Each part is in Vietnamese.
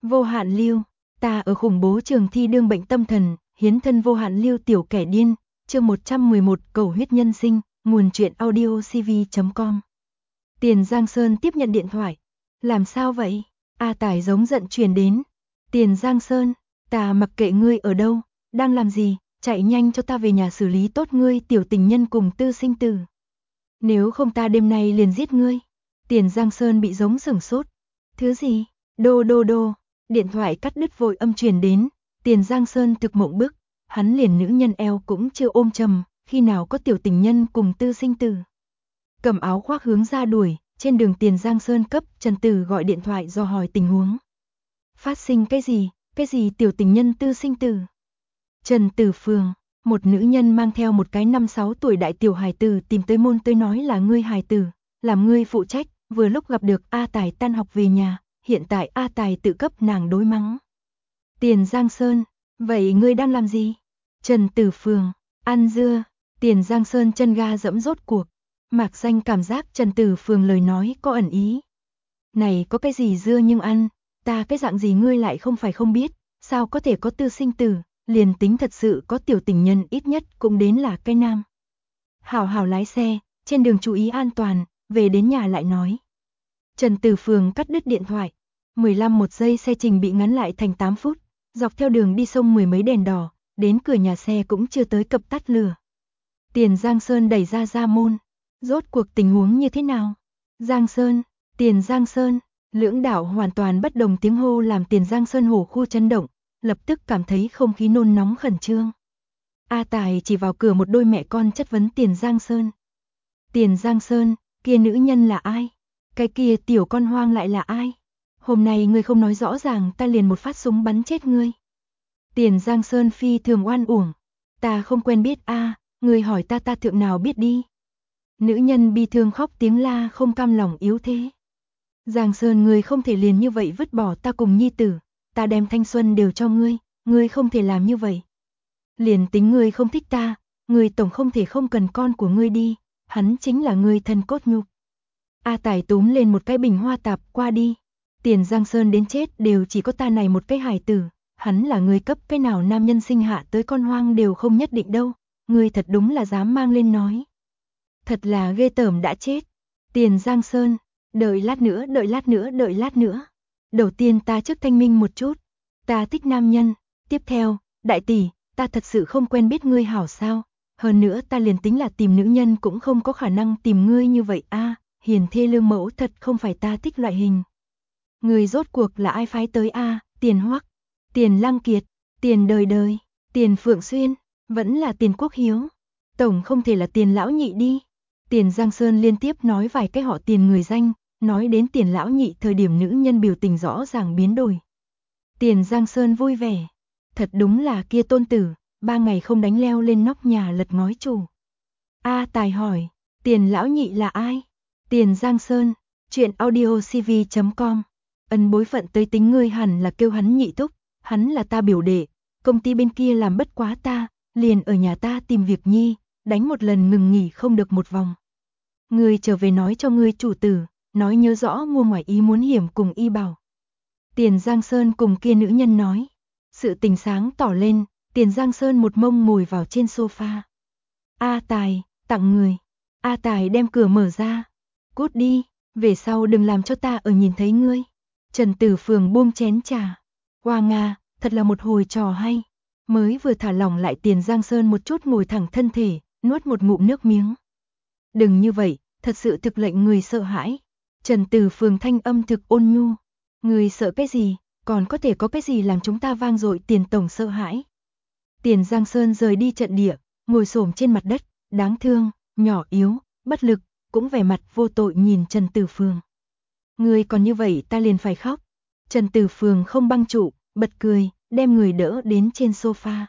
Vô hạn lưu, ta ở khủng bố trường thi đương bệnh tâm thần, hiến thân vô hạn lưu tiểu kẻ điên, chương 111 cầu huyết nhân sinh, nguồn truyện audio cv.com. Tiền Giang Sơn tiếp nhận điện thoại. Làm sao vậy? A Tài giống giận truyền đến. Tiền Giang Sơn, ta mặc kệ ngươi ở đâu, đang làm gì, chạy nhanh cho ta về nhà xử lý tốt ngươi tiểu tình nhân cùng tư sinh tử. Nếu không ta đêm nay liền giết ngươi. Tiền Giang Sơn bị giống sửng sốt. Thứ gì? Đô đô đô. Điện thoại cắt đứt vội âm truyền đến. Tiền Giang Sơn thực mộng bức. Hắn liền nữ nhân eo cũng chưa ôm chầm, khi nào có tiểu tình nhân cùng tư sinh tử. Cầm áo khoác hướng ra đuổi. Trên đường Tiền Giang Sơn cấp Trần Tử gọi điện thoại do hỏi tình huống. Phát sinh cái gì tiểu tình nhân tư sinh tử. Trần Tử Phường, một nữ nhân mang theo một cái 5-6 tuổi đại tiểu hài tử tìm tới môn tới nói là ngươi hài tử, làm ngươi phụ trách, vừa lúc gặp được A Tài tan học về nhà, hiện tại A Tài tự cấp nàng đối mắng. Tiền Giang Sơn, vậy ngươi đang làm gì? Trần Tử Phường, ăn dưa. Tiền Giang Sơn chân ga dẫm rốt cuộc. Mạc Danh cảm giác Trần Tử Phường lời nói có ẩn ý. Này có cái gì dưa nhưng ăn, ta cái dạng gì ngươi lại không phải không biết, sao có thể có tư sinh tử, liền tính thật sự có tiểu tình nhân ít nhất cũng đến là cái nam. Hảo hảo lái xe, trên đường chú ý an toàn, về đến nhà lại nói. Trần Tử Phường cắt đứt điện thoại, 15 một giây xe trình bị ngắn lại thành 8 phút, dọc theo đường đi sông mười mấy đèn đỏ, đến cửa nhà xe cũng chưa tới cập tắt lửa. Tiền Giang Sơn đẩy ra môn. Rốt cuộc tình huống như thế nào? Giang Sơn, Tiền Giang Sơn, lưỡng đảo hoàn toàn bất đồng tiếng hô làm Tiền Giang Sơn hổ khu chấn động, lập tức cảm thấy không khí nôn nóng khẩn trương. A Tài chỉ vào cửa một đôi mẹ con chất vấn Tiền Giang Sơn. Tiền Giang Sơn, kia nữ nhân là ai? Cái kia tiểu con hoang lại là ai? Hôm nay ngươi không nói rõ ràng ta liền một phát súng bắn chết ngươi. Tiền Giang Sơn phi thường oan uổng. Ta không quen biết a, ngươi hỏi ta thượng nào biết đi. Nữ nhân bi thương khóc tiếng la không cam lòng yếu thế. Giang Sơn ngươi không thể liền như vậy vứt bỏ ta cùng nhi tử, ta đem thanh xuân đều cho ngươi không thể làm như vậy. Liền tính ngươi không thích ta, ngươi tổng không thể không cần con của ngươi đi, hắn chính là ngươi thân cốt nhục. A Tài túm lên một cái bình hoa tạp qua đi. Tiền Giang Sơn đến chết đều chỉ có ta này một cái hài tử, hắn là ngươi cấp cái nào nam nhân sinh hạ tới con hoang đều không nhất định đâu, ngươi thật đúng là dám mang lên nói. Thật là ghê tởm đã chết. Tiền Giang Sơn, đợi lát nữa. Đầu tiên ta trước thanh minh một chút. Ta thích nam nhân. Tiếp theo, đại tỷ, ta thật sự không quen biết ngươi hảo sao. Hơn nữa ta liền tính là tìm nữ nhân cũng không có khả năng tìm ngươi như vậy a. Hiền thê lương mẫu thật không phải ta thích loại hình. Ngươi rốt cuộc là ai phái tới a? Tiền Hoắc, Tiền Lăng Kiệt, Tiền Đời Đời, Tiền Phượng Xuyên, vẫn là Tiền Quốc Hiếu. Tổng không thể là Tiền lão nhị đi. Tiền Giang Sơn liên tiếp nói vài cái họ Tiền người danh, nói đến Tiền lão nhị thời điểm nữ nhân biểu tình rõ ràng biến đổi. Tiền Giang Sơn vui vẻ, thật đúng là kia tôn tử, 3 ngày không đánh leo lên nóc nhà lật ngói chủ. A Tài hỏi, Tiền lão nhị là ai? Tiền Giang Sơn, truyện audio cv.com. Ân bối phận tới tính ngươi hẳn là kêu hắn nhị thúc, hắn là ta biểu đệ, công ty bên kia làm bất quá ta, liền ở nhà ta tìm việc nhi, đánh một lần ngừng nghỉ không được một vòng. Ngươi trở về nói cho ngươi chủ tử, nói nhớ rõ mua ngoài ý muốn hiểm cùng y bảo. Tiền Giang Sơn cùng kia nữ nhân nói. Sự tình sáng tỏ lên, Tiền Giang Sơn một mông ngồi vào trên sofa. A Tài, tặng người. A Tài đem cửa mở ra. Cút đi, về sau đừng làm cho ta ở nhìn thấy ngươi. Trần Tử Phường buông chén trà. Hoa Nga, thật là một hồi trò hay. Mới vừa thả lỏng lại Tiền Giang Sơn một chút ngồi thẳng thân thể, nuốt một ngụm nước miếng. Đừng như vậy, thật sự thực lệnh người sợ hãi. Trần Tử Phường thanh âm thực ôn nhu. Người sợ cái gì, còn có thể có cái gì làm chúng ta vang dội Tiền tổng sợ hãi. Tiền Giang Sơn rời đi trận địa, ngồi xổm trên mặt đất, đáng thương, nhỏ yếu, bất lực, cũng vẻ mặt vô tội nhìn Trần Tử Phường. Người còn như vậy ta liền phải khóc. Trần Tử Phường không băng trụ, bật cười, đem người đỡ đến trên sofa.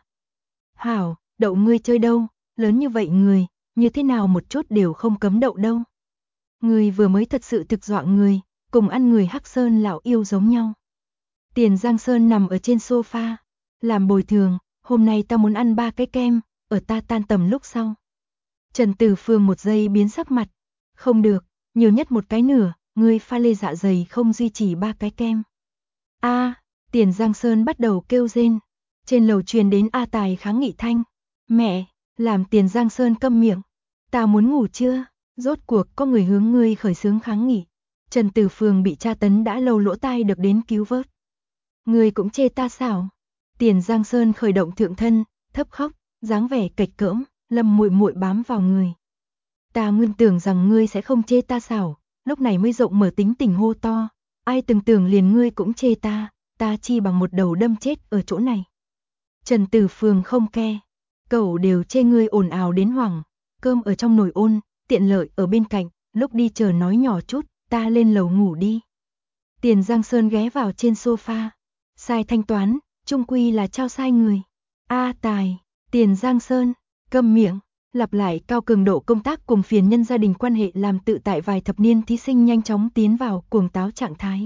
Hảo, đậu ngươi chơi đâu, lớn như vậy người, như thế nào một chút đều không cấm đậu đâu. Người vừa mới thật sự thực dọa người, cùng ăn người Hắc Sơn lão yêu giống nhau. Tiền Giang Sơn nằm ở trên sofa, làm bồi thường, hôm nay ta muốn ăn 3 cái kem, ở ta tan tầm lúc sau. Trần Tử Phường một giây biến sắc mặt, không được, nhiều nhất một cái nửa, ngươi pha lê dạ dày không duy trì 3 cái kem. A, Tiền Giang Sơn bắt đầu kêu rên. Trên lầu truyền đến A Tài kháng nghị thanh. Mẹ, làm Tiền Giang Sơn câm miệng. Ta muốn ngủ chưa? Rốt cuộc có người hướng ngươi khởi xướng kháng nghị. Trần Tử Phường bị tra tấn đã lâu lỗ tai được đến cứu vớt. Ngươi cũng chê ta sao? Tiền Giang Sơn khởi động thượng thân, thấp khóc, dáng vẻ kịch cỡm, Lâm muội muội bám vào người. Ta nguyên tưởng rằng ngươi sẽ không chê ta sao, lúc này mới rộng mở tính tình hô to. Ai từng tưởng liền ngươi cũng chê ta chi bằng một đầu đâm chết ở chỗ này. Trần Tử Phường không ke, cậu đều chê ngươi ồn ào đến hoảng, cơm ở trong nồi ôn, tiện lợi ở bên cạnh, lúc đi chờ nói nhỏ chút, ta lên lầu ngủ đi. Tiền Giang Sơn ghé vào trên sofa, sai thanh toán, chung quy là trao sai người. A Tài, Tiền Giang Sơn, câm miệng, lặp lại cao cường độ công tác cùng phiền nhân gia đình quan hệ làm tự tại vài thập niên thí sinh nhanh chóng tiến vào cuồng táo trạng thái.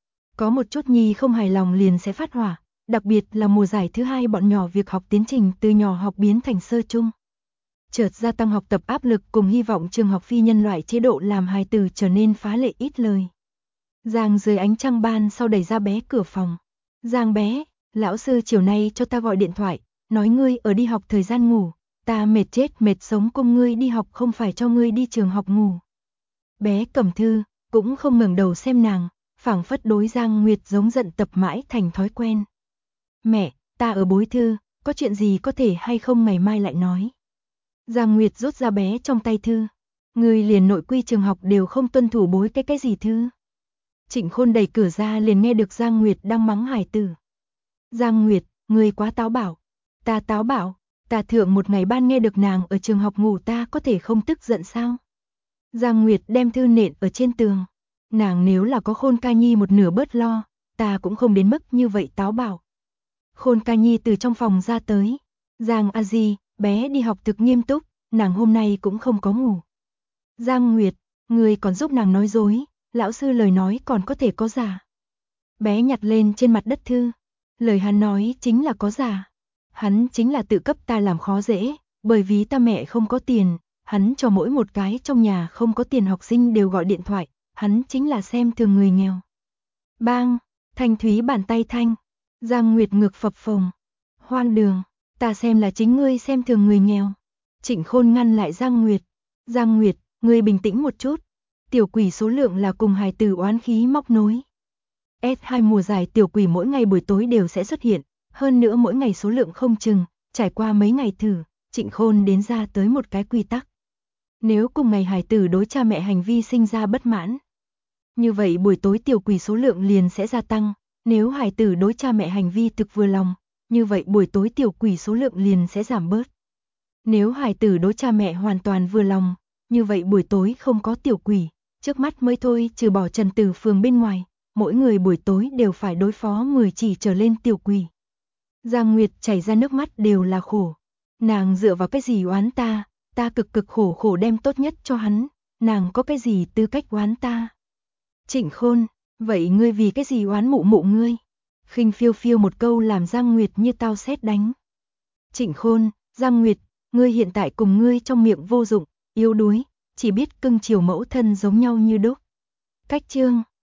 Có một chút nhi không hài lòng liền sẽ phát hỏa, đặc biệt là mùa giải thứ 2 bọn nhỏ việc học tiến trình từ nhỏ học biến thành sơ chung. Chợt gia tăng học tập áp lực cùng hy vọng trường học phi nhân loại chế độ làm hài tử trở nên phá lệ ít lời. Giang dưới ánh trăng ban sau đẩy ra bé cửa phòng. Giang bé, lão sư chiều nay cho ta gọi điện thoại, nói ngươi ở đi học thời gian ngủ, ta mệt chết mệt sống cùng ngươi đi học không phải cho ngươi đi trường học ngủ. Bé cầm thư, cũng không ngẩng đầu xem nàng, phảng phất đối Giang Nguyệt giống giận tập mãi thành thói quen. Mẹ, ta ở bối thư, có chuyện gì có thể hay không ngày mai lại nói. Giang Nguyệt rút ra bé trong tay thư. Ngươi liền nội quy trường học đều không tuân thủ bối cái gì thư. Trịnh Khôn đẩy cửa ra liền nghe được Giang Nguyệt đang mắng hải tử. Giang Nguyệt, ngươi quá táo bạo. Ta táo bạo, ta thượng một ngày ban nghe được nàng ở trường học ngủ ta có thể không tức giận sao? Giang Nguyệt đem thư nện ở trên tường. Nàng nếu là có Khôn ca nhi một nửa bớt lo, ta cũng không đến mức như vậy táo bạo. Khôn ca nhi từ trong phòng ra tới. Giang a di, bé đi học thực nghiêm túc, nàng hôm nay cũng không có ngủ. Giang Nguyệt, ngươi còn giúp nàng nói dối, lão sư lời nói còn có thể có giả. Bé nhặt lên trên mặt đất thư. Lời hắn nói chính là có giả. Hắn chính là tự cấp ta làm khó dễ, bởi vì ta mẹ không có tiền, hắn cho mỗi một cái trong nhà không có tiền học sinh đều gọi điện thoại, hắn chính là xem thường người nghèo. Bang, thanh thúy bàn tay thanh. Giang Nguyệt ngực phập phồng. Hoang đường, ta xem là chính ngươi xem thường người nghèo. Trịnh Khôn ngăn lại Giang Nguyệt. Giang Nguyệt, ngươi bình tĩnh một chút. Tiểu quỷ số lượng là cùng hài tử oán khí móc nối. S2 mùa giải tiểu quỷ mỗi ngày buổi tối đều sẽ xuất hiện, hơn nữa mỗi ngày số lượng không chừng, trải qua mấy ngày thử, Trịnh Khôn đến ra tới một cái quy tắc. Nếu cùng ngày hài tử đối cha mẹ hành vi sinh ra bất mãn, như vậy buổi tối tiểu quỷ số lượng liền sẽ gia tăng, nếu hài tử đối cha mẹ hành vi thực vừa lòng, như vậy buổi tối tiểu quỷ số lượng liền sẽ giảm bớt. Nếu hài tử đối cha mẹ hoàn toàn vừa lòng, như vậy buổi tối không có tiểu quỷ, trước mắt mới thôi trừ bỏ Trần Tử Phường bên ngoài, mỗi người buổi tối đều phải đối phó 10 chỉ trở lên tiểu quỷ. Giang Nguyệt chảy ra nước mắt đều là khổ. Nàng dựa vào cái gì oán ta cực cực khổ khổ đem tốt nhất cho hắn, nàng có cái gì tư cách oán ta. Trịnh Khôn, vậy ngươi vì cái gì oán mụ mụ ngươi? Khinh phiêu phiêu một câu làm Giang Nguyệt như tao sét đánh. Trịnh Khôn, Giang Nguyệt, ngươi hiện tại cùng ngươi trong miệng vô dụng, yếu đuối, chỉ biết cưng chiều mẫu thân giống nhau như đúc. Cách chương